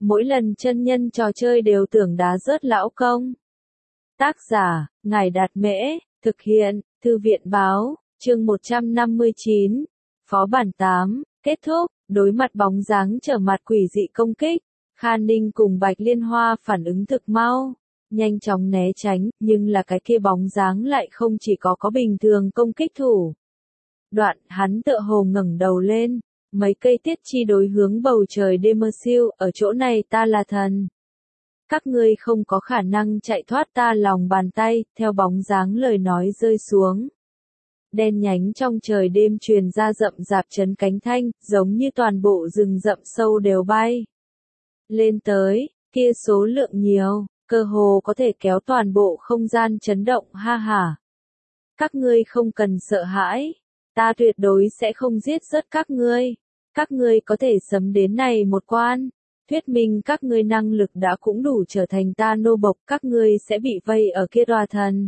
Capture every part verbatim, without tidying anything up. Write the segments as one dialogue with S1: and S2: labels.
S1: mỗi lần chân nhân trò chơi đều tưởng đá rớt lão công. Tác giả, Ngài Đạt Mễ, thực hiện, Thư viện Báo, chương một trăm năm mươi chín, Phó bản tám, kết thúc, đối mặt bóng dáng trở mặt quỷ dị công kích, Kha Ninh cùng Bạch Liên Hoa phản ứng thực mau, nhanh chóng né tránh, nhưng là cái kia bóng dáng lại không chỉ có có bình thường công kích thủ. Đoạn, hắn tựa hồ ngẩng đầu lên, mấy cây tiết chi đối hướng bầu trời đêm mơ siêu, ở chỗ này ta là thần. Các ngươi không có khả năng chạy thoát ta lòng bàn tay, theo bóng dáng lời nói rơi xuống. Đen nhánh trong trời đêm truyền ra rậm rạp chấn cánh thanh, giống như toàn bộ rừng rậm sâu đều bay. Lên tới, kia số lượng nhiều, cơ hồ có thể kéo toàn bộ không gian chấn động, ha ha. Các ngươi không cần sợ hãi, ta tuyệt đối sẽ không giết rớt các ngươi. Các ngươi có thể sấm đến này một quan, thuyết minh các ngươi năng lực đã cũng đủ trở thành ta nô bộc, các ngươi sẽ bị vây ở kia tòa thần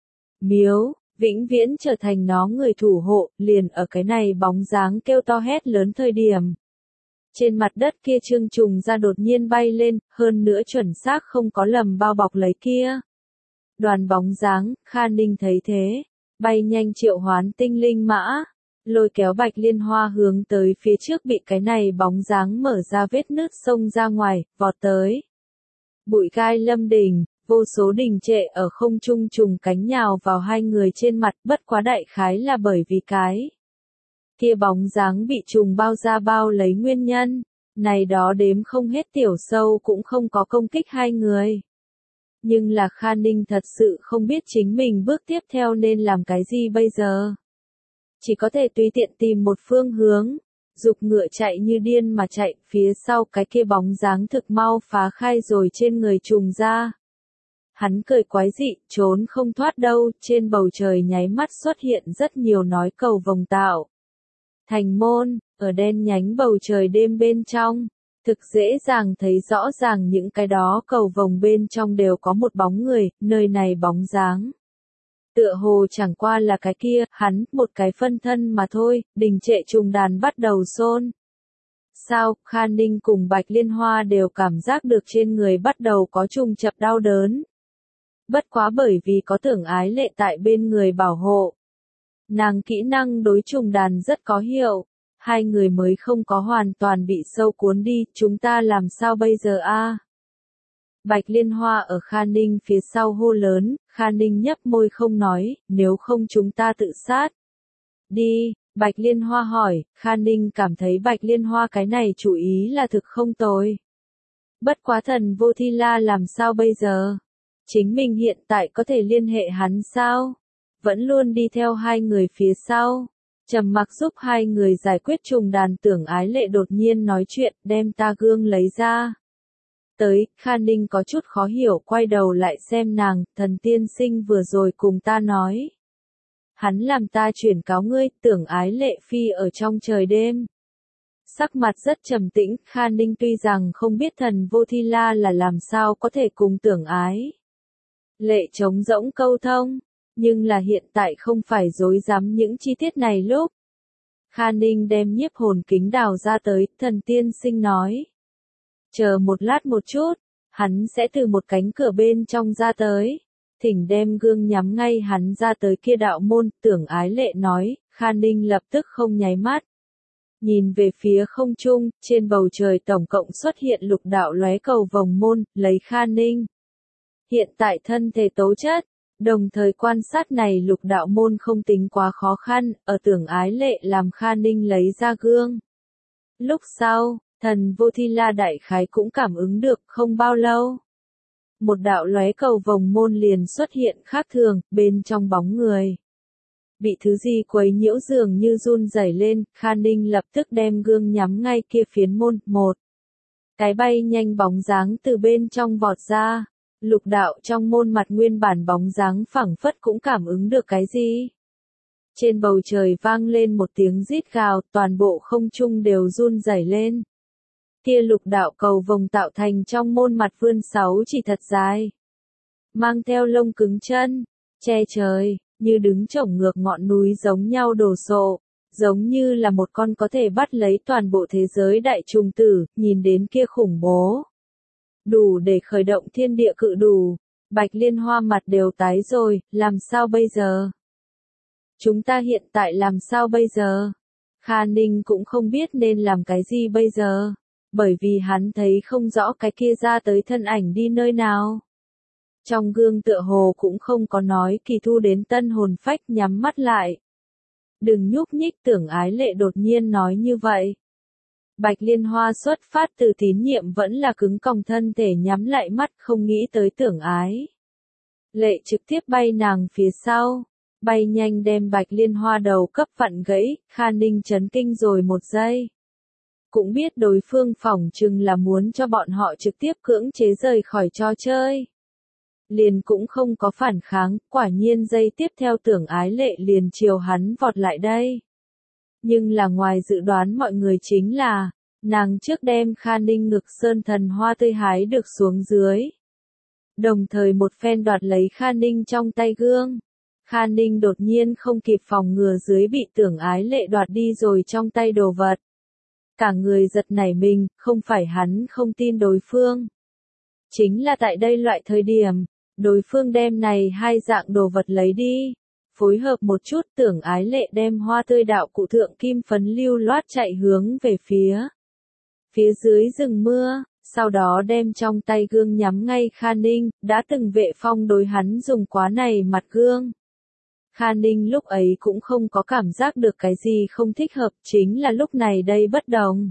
S1: miếu, vĩnh viễn trở thành nó người thủ hộ, liền ở cái này bóng dáng kêu to hét lớn thời điểm. Trên mặt đất kia trương trùng ra đột nhiên bay lên, hơn nữa chuẩn xác không có lầm bao bọc lấy kia. Đoàn bóng dáng, Kha Ninh thấy thế, bay nhanh triệu hoán tinh linh mã, lôi kéo Bạch Liên Hoa hướng tới phía trước bị cái này bóng dáng mở ra vết nứt xông ra ngoài, vọt tới. Bụi gai lâm đỉnh, vô số đình trệ ở không trung trùng cánh nhào vào hai người trên mặt, bất quá đại khái là bởi vì cái kia bóng dáng bị trùng bao ra bao lấy nguyên nhân, này đó đếm không hết tiểu sâu cũng không có công kích hai người. Nhưng là Kha Ninh thật sự không biết chính mình bước tiếp theo nên làm cái gì bây giờ. Chỉ có thể tùy tiện tìm một phương hướng, dục ngựa chạy như điên mà chạy, phía sau cái kia bóng dáng thực mau phá khai rồi trên người trùng ra. Hắn cười quái dị, trốn không thoát đâu, trên bầu trời nháy mắt xuất hiện rất nhiều nói cầu vồng tạo. Thành môn, ở đen nhánh bầu trời đêm bên trong, thực dễ dàng thấy rõ ràng những cái đó cầu vồng bên trong đều có một bóng người, nơi này bóng dáng. Tựa hồ chẳng qua là cái kia, hắn, một cái phân thân mà thôi, đình trệ trùng đàn bắt đầu xôn. Sao, Kha Ninh cùng Bạch Liên Hoa đều cảm giác được trên người bắt đầu có trùng chập đau đớn. Bất quá bởi vì có tưởng ái lệ tại bên người bảo hộ. Nàng kỹ năng đối trùng đàn rất có hiệu, hai người mới không có hoàn toàn bị sâu cuốn đi, chúng ta làm sao bây giờ a? Bạch Liên Hoa ở Kha Ninh phía sau hô lớn, Kha Ninh nhấp môi không nói, nếu không chúng ta tự sát. Đi, Bạch Liên Hoa hỏi, Kha Ninh cảm thấy Bạch Liên Hoa cái này chủ ý là thực không tồi. Bất quá thần vô thi la làm sao bây giờ? Chính mình hiện tại có thể liên hệ hắn sao? Vẫn luôn đi theo hai người phía sau. Trầm mặc giúp hai người giải quyết trùng đàn, tưởng ái lệ đột nhiên nói chuyện, đem ta gương lấy ra. Tới, Kha Ninh có chút khó hiểu, quay đầu lại xem nàng, thần tiên sinh vừa rồi cùng ta nói. Hắn làm ta chuyển cáo ngươi, tưởng ái lệ phi ở trong trời đêm. Sắc mặt rất trầm tĩnh, Kha Ninh tuy rằng không biết thần vô thi la là làm sao có thể cùng tưởng ái lệ trống rỗng câu thông, nhưng là hiện tại không phải dối dám những chi tiết này lúc. Kha Ninh đem nhiếp hồn kính đào ra tới, thần tiên sinh nói. Chờ một lát một chút, hắn sẽ từ một cánh cửa bên trong ra tới. Thỉnh đem gương nhắm ngay hắn ra tới kia đạo môn, tưởng ái lệ nói, Kha Ninh lập tức không nháy mắt. Nhìn về phía không trung, trên bầu trời tổng cộng xuất hiện lục đạo lóe cầu vồng môn, lấy Kha Ninh. Hiện tại thân thể tố chất, đồng thời quan sát này lục đạo môn không tính quá khó khăn, ở tưởng ái lệ làm Kha Ninh lấy ra gương. Lúc sau, thần vô thi la đại khái cũng cảm ứng được, không bao lâu. Một đạo lóe cầu vồng môn liền xuất hiện khác thường, bên trong bóng người. Bị thứ gì quấy nhiễu dường như run rẩy lên, Kha Ninh lập tức đem gương nhắm ngay kia phiến môn, một. Cái bay nhanh bóng dáng từ bên trong vọt ra, lục đạo trong môn mặt nguyên bản bóng dáng phẳng phất cũng cảm ứng được cái gì. Trên bầu trời vang lên một tiếng rít gào, toàn bộ không trung đều run rẩy lên. Kia lục đạo cầu vồng tạo thành trong môn mặt vươn sáu chỉ thật dài. Mang theo lông cứng chân, che trời, như đứng chổng ngược ngọn núi giống nhau đổ sộ, giống như là một con có thể bắt lấy toàn bộ thế giới đại trùng tử, nhìn đến kia khủng bố. đủ để khởi động thiên địa cự đủ. Bạch Liên Hoa mặt đều tái rồi, làm sao bây giờ? Chúng ta hiện tại làm sao bây giờ? Kha Ninh cũng không biết nên làm cái gì bây giờ, bởi vì hắn thấy không rõ cái kia ra tới thân ảnh đi nơi nào. Trong gương tựa hồ cũng không có nói Kỳ Thu đến tân hồn phách nhắm mắt lại. Đừng nhúc nhích, Tưởng Ái Lệ đột nhiên nói như vậy. Bạch Liên Hoa xuất phát từ tín nhiệm vẫn là cứng còng thân thể nhắm lại mắt, không nghĩ tới Tưởng Ái Lệ trực tiếp bay nàng phía sau, bay nhanh đem Bạch Liên Hoa đầu cấp vặn gãy. Kha Ninh chấn kinh rồi một giây. Cũng biết đối phương phỏng chừng là muốn cho bọn họ trực tiếp cưỡng chế rời khỏi trò chơi. Liền cũng không có phản kháng, quả nhiên giây tiếp theo Tưởng Ái Lệ liền chiều hắn vọt lại đây. Nhưng là ngoài dự đoán mọi người chính là, nàng trước đem Kha Ninh ngực sơn thần hoa tươi hái được xuống dưới. Đồng thời một phen đoạt lấy Kha Ninh trong tay gương. Kha Ninh đột nhiên không kịp phòng ngừa dưới bị Tưởng Ái Lệ đoạt đi rồi trong tay đồ vật. Cả người giật nảy mình, không phải hắn không tin đối phương. Chính là tại đây loại thời điểm, đối phương đem này hai dạng đồ vật lấy đi. Phối hợp một chút, Tưởng Ái Lệ đem hoa tươi đạo cụ thượng kim phấn lưu loát chạy hướng về phía. Phía dưới rừng mưa, sau đó đem trong tay gương nhắm ngay Kha Ninh, đã từng Vệ Phong đối hắn dùng quá này mặt gương. Kha Ninh lúc ấy cũng không có cảm giác được cái gì không thích hợp, chính là lúc này đây bất đồng.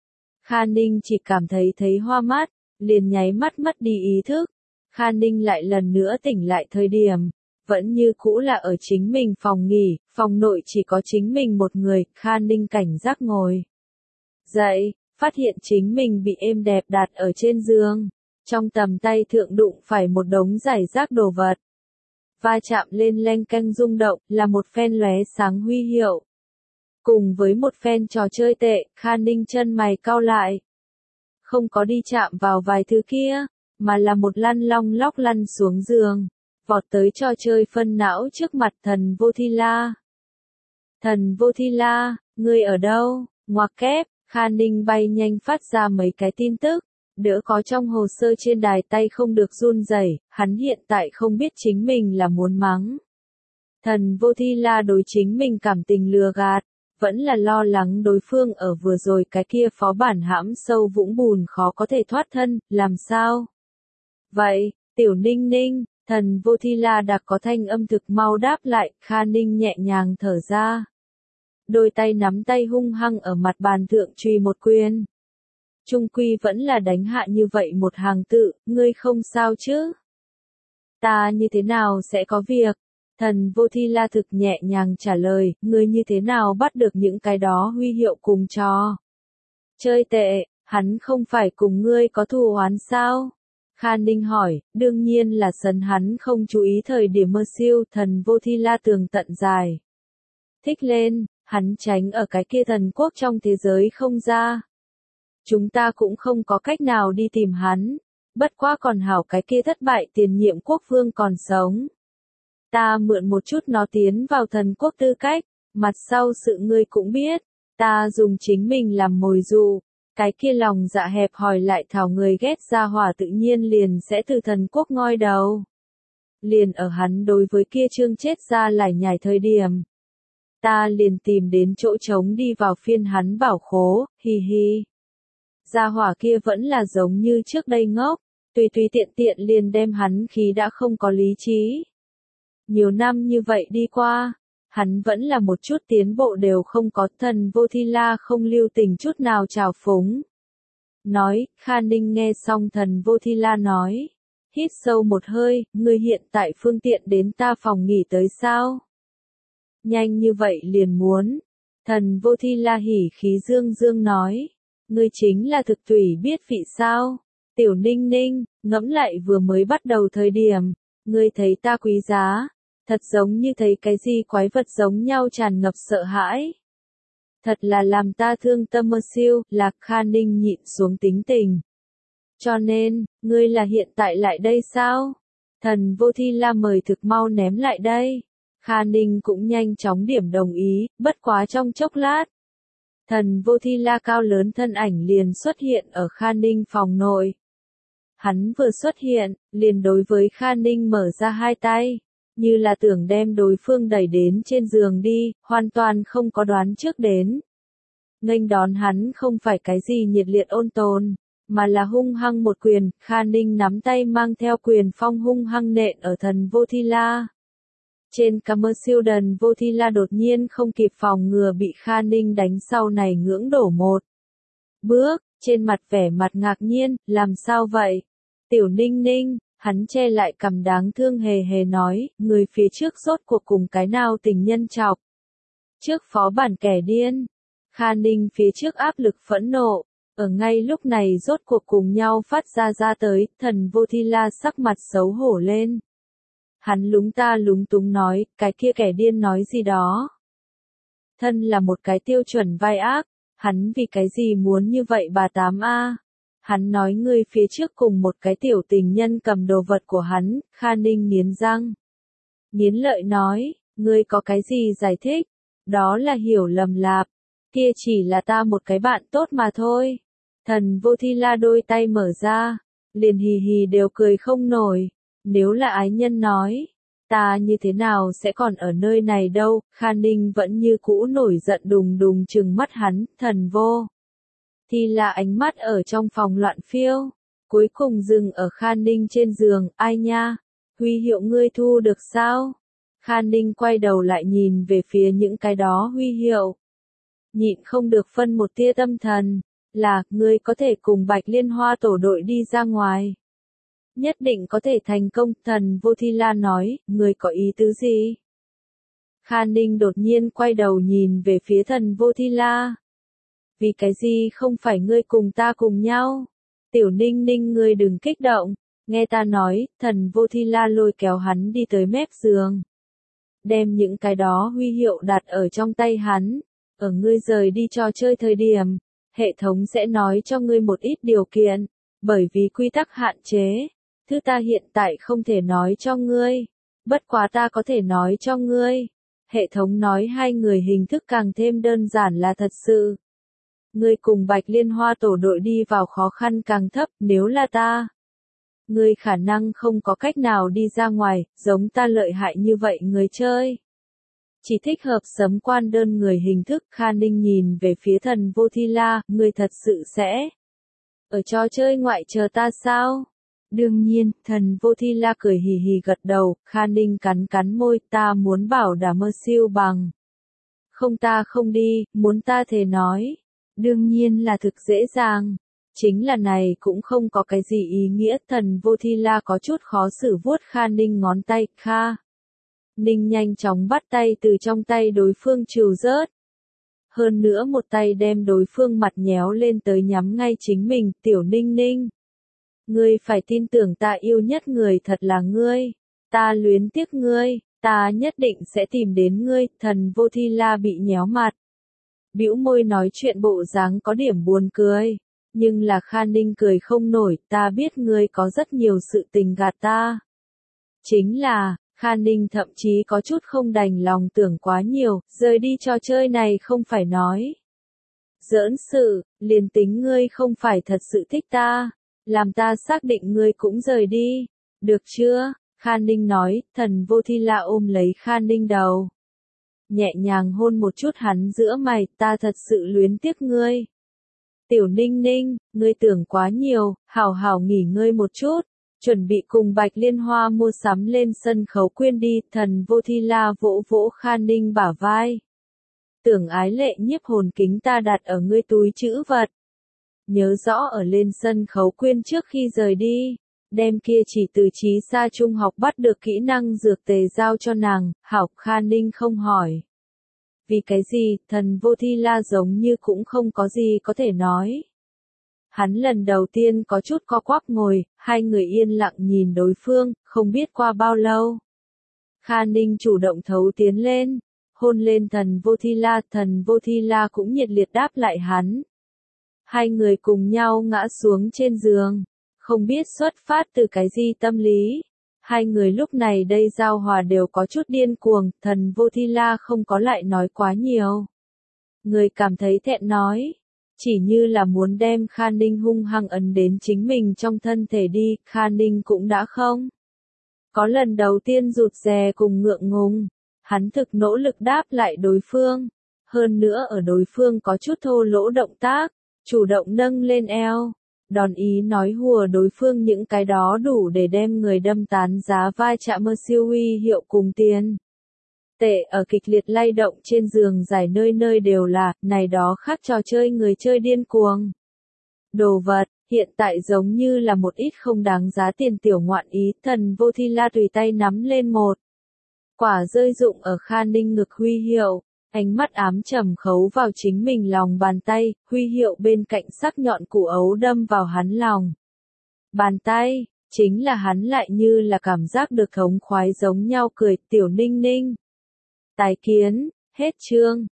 S1: Kha Ninh chỉ cảm thấy thấy hoa mắt, liền nháy mắt mất đi ý thức. Kha Ninh lại lần nữa tỉnh lại thời điểm, vẫn như cũ là ở chính mình phòng nghỉ, phòng nội chỉ có chính mình một người. Kha Ninh cảnh giác ngồi dậy, phát hiện chính mình bị êm đẹp đặt ở trên giường, trong tầm tay thượng đụng phải một đống rải rác đồ vật. Va chạm lên leng keng rung động, là một phen lóe sáng huy hiệu. Cùng với một phen trò chơi tệ, Kha Ninh chân mày cau lại. Không có đi chạm vào vài thứ kia, mà là một lăn long lóc lăn xuống giường, vọt tới trò chơi phân não trước mặt Thần Vô Thi La. Thần Vô Thi La, ngươi ở đâu? Ngoặc kép, Kha Ninh bay nhanh phát ra mấy cái tin tức. Đỡ có trong hồ sơ trên đài tay không được run rẩy, hắn hiện tại không biết chính mình là muốn mắng Thần Vô Thi La đối chính mình cảm tình lừa gạt, vẫn là lo lắng đối phương ở vừa rồi cái kia phó bản hãm sâu vũng bùn khó có thể thoát thân, làm sao? Vậy, Tiểu Ninh Ninh, Thần Vô Thi La đặc có thanh âm thực mau đáp lại. Kha Ninh nhẹ nhàng thở ra. Đôi tay nắm tay hung hăng ở mặt bàn thượng truy một quyền. Trung quy vẫn là đánh hạ như vậy một hàng tự, ngươi không sao chứ? Ta như thế nào sẽ có việc? Thần Vô Thi La thực nhẹ nhàng trả lời, ngươi như thế nào bắt được những cái đó huy hiệu cùng trò chơi tệ, hắn không phải cùng ngươi có thù oán sao? Kha Ninh hỏi, đương nhiên là sân hắn không chú ý thời điểm mơ siêu. Thần Vô Thi La tường tận dài thích lên, hắn tránh ở cái kia thần quốc trong thế giới không ra. Chúng ta cũng không có cách nào đi tìm hắn, bất quá còn hảo cái kia thất bại tiền nhiệm quốc vương còn sống. Ta mượn một chút nó tiến vào thần quốc tư cách, mặt sau sự ngươi cũng biết, ta dùng chính mình làm mồi dụ, cái kia lòng dạ hẹp hòi lại thảo người ghét ra hỏa tự nhiên liền sẽ từ thần quốc ngoi đầu. Liền ở hắn đối với kia trương chết ra lải nhải thời điểm. Ta liền tìm đến chỗ trống đi vào phiên hắn bảo khố, hi hi. Gia hỏa kia vẫn là giống như trước đây ngốc, tùy tùy tiện tiện liền đem hắn khí đã không có lý trí. Nhiều năm như vậy đi qua, hắn vẫn là một chút tiến bộ đều không có. Thần Vô Thi La không lưu tình chút nào trào phúng. Nói, Kha Ninh nghe xong Thần Vô Thi La nói, hít sâu một hơi, ngươi hiện tại phương tiện đến ta phòng nghỉ tới sao? Nhanh như vậy liền muốn. Thần Vô Thi La hỉ khí dương dương nói. Ngươi chính là thực tùy biết vị sao? Tiểu Ninh Ninh, ngẫm lại vừa mới bắt đầu thời điểm, ngươi thấy ta quý giá, thật giống như thấy cái gì quái vật giống nhau tràn ngập sợ hãi. Thật là làm ta thương tâm mơ siêu. Lạc Kha Ninh nhịn xuống tính tình. Cho nên, ngươi là hiện tại lại đây sao? Thần Vô Thi La mời thực mau ném lại đây. Kha Ninh cũng nhanh chóng điểm đồng ý, bất quá trong chốc lát. Thần Vô Thi La cao lớn thân ảnh liền xuất hiện ở Kha Ninh phòng nội. Hắn vừa xuất hiện, liền đối với Kha Ninh mở ra hai tay, như là tưởng đem đối phương đẩy đến trên giường đi, hoàn toàn không có đoán trước đến. Nghênh đón hắn không phải cái gì nhiệt liệt ôn tồn, mà là hung hăng một quyền, Kha Ninh nắm tay mang theo quyền phong hung hăng nện ở thần vô thi la. Trên Camersildan vô thi la đột nhiên không kịp phòng ngừa bị Kha Ninh đánh sau này ngưỡng đổ một bước, trên mặt vẻ mặt ngạc nhiên, làm sao vậy? Tiểu Ninh Ninh, hắn che lại cằm đáng thương hề hề nói, người phía trước rốt cuộc cùng cái nào tình nhân chọc. Trước phó bản kẻ điên, Kha Ninh phía trước áp lực phẫn nộ, ở ngay lúc này rốt cuộc cùng nhau phát ra ra tới, thần vô thi la sắc mặt xấu hổ lên. Hắn lúng ta lúng túng nói, cái kia kẻ điên nói gì đó. Thân là một cái tiêu chuẩn vai ác, hắn vì cái gì muốn như vậy bà tám a? Hắn nói ngươi phía trước cùng một cái tiểu tình nhân cầm đồ vật của hắn, Kha Ninh nghiến răng. Nghiến lợi nói, ngươi có cái gì giải thích? Đó là hiểu lầm lạp, kia chỉ là ta một cái bạn tốt mà thôi. Thần vô thi la đôi tay mở ra, liền hì hì đều cười không nổi. Nếu là ái nhân nói, ta như thế nào sẽ còn ở nơi này đâu, Kha Ninh vẫn như cũ nổi giận đùng đùng trừng mắt hắn, thần vô. Thì là ánh mắt ở trong phòng loạn phiêu, cuối cùng dừng ở Kha Ninh trên giường, ai nha, huy hiệu ngươi thu được sao? Kha Ninh quay đầu lại nhìn về phía những cái đó huy hiệu. Nhịn không được phân một tia tâm thần, là, ngươi có thể cùng Bạch Liên Hoa tổ đội đi ra ngoài. Nhất định có thể thành công, thần vô thi la nói, ngươi có ý tứ gì? Kha Ninh đột nhiên quay đầu nhìn về phía thần vô thi la. Vì cái gì không phải ngươi cùng ta cùng nhau? Tiểu Ninh Ninh ngươi đừng kích động, nghe ta nói, thần vô thi la lôi kéo hắn đi tới mép giường. Đem những cái đó huy hiệu đặt ở trong tay hắn, ở ngươi rời đi trò chơi thời điểm, hệ thống sẽ nói cho ngươi một ít điều kiện, bởi vì quy tắc hạn chế, thứ ta hiện tại không thể nói cho ngươi, bất quá ta có thể nói cho ngươi. Hệ thống nói hai người hình thức càng thêm đơn giản là thật sự. Ngươi cùng Bạch Liên Hoa tổ đội đi vào khó khăn càng thấp, nếu là ta. Ngươi khả năng không có cách nào đi ra ngoài, giống ta lợi hại như vậy người chơi. Chỉ thích hợp sấm quan đơn người hình thức, Kha Ninh nhìn về phía thần vô thi la, ngươi thật sự sẽ ở trò chơi ngoại chờ ta sao? Đương nhiên, thần vô thi la cười hì hì gật đầu, Kha Ninh cắn cắn môi, ta muốn bảo đảm mơ siêu bằng. Không ta không đi, muốn ta thề nói. Đương nhiên là thực dễ dàng. Chính là này cũng không có cái gì ý nghĩa, thần vô thi la có chút khó xử vuốt Kha Ninh ngón tay, Kha. Ninh nhanh chóng bắt tay từ trong tay đối phương trừ rớt. Hơn nữa một tay đem đối phương mặt nhéo lên tới nhắm ngay chính mình, tiểu Ninh Ninh. Ngươi phải tin tưởng ta yêu nhất người thật là ngươi. Ta luyến tiếc ngươi, ta nhất định sẽ tìm đến ngươi, thần vô thi la bị nhéo mặt. Bĩu môi nói chuyện bộ dáng có điểm buồn cười. Nhưng là Kha Ninh cười không nổi, ta biết ngươi có rất nhiều sự tình gạt ta. Chính là, Kha Ninh thậm chí có chút không đành lòng tưởng quá nhiều, rời đi trò chơi này không phải nói. Giỡn sự, liền tính ngươi không phải thật sự thích ta, làm ta xác định ngươi cũng rời đi, được chưa? Kha Ninh nói, thần vô thi la ôm lấy Kha Ninh đầu. Nhẹ nhàng hôn một chút hắn giữa mày, ta thật sự luyến tiếc ngươi. Tiểu Ninh Ninh, ngươi tưởng quá nhiều, hảo hảo nghỉ ngơi một chút, chuẩn bị cùng Bạch Liên Hoa mua sắm lên sân khấu quyên đi, thần vô thi la vỗ vỗ Kha Ninh bả vai. Tưởng ái lệ nhiếp hồn kính ta đặt ở ngươi túi trữ vật. Nhớ rõ ở lên sân khấu quyên trước khi rời đi, đem kia chỉ từ trí xa trung học bắt được kỹ năng dược tề giao cho nàng, hảo. Kha Ninh không hỏi. Vì cái gì, thần vô thi la giống như cũng không có gì có thể nói. Hắn lần đầu tiên có chút co quắp ngồi, hai người yên lặng nhìn đối phương, không biết qua bao lâu. Kha Ninh chủ động thấu tiến lên, hôn lên thần vô thi la, thần vô thi la cũng nhiệt liệt đáp lại hắn. Hai người cùng nhau ngã xuống trên giường, không biết xuất phát từ cái gì tâm lý. Hai người lúc này đây giao hòa đều có chút điên cuồng, thần vô thi la không có lại nói quá nhiều. Người cảm thấy thẹn nói, chỉ như là muốn đem Kha Ninh hung hăng ấn đến chính mình trong thân thể đi, Kha Ninh cũng đã không. Có lần đầu tiên rụt rè cùng ngượng ngùng, hắn thực nỗ lực đáp lại đối phương, hơn nữa ở đối phương có chút thô lỗ động tác, chủ động nâng lên eo, đòn ý nói hùa đối phương những cái đó đủ để đem người đâm tán giá vai chạm mơ siêu uy hiệu cùng tiền. Tệ ở kịch liệt lay động trên giường dài nơi nơi đều là, này đó khác trò chơi người chơi điên cuồng. Đồ vật, hiện tại giống như là một ít không đáng giá tiền tiểu ngoạn ý, thần vô thi la tùy tay nắm lên một. Quả rơi rụng ở Kha Ninh ngực huy hiệu, ánh mắt ám trầm khấu vào chính mình lòng bàn tay, huy hiệu bên cạnh sắc nhọn củ ấu đâm vào hắn lòng. Bàn tay, chính là hắn lại như là cảm giác được thống khoái giống nhau cười, tiểu Ninh Ninh. Tái kiến, hết chương.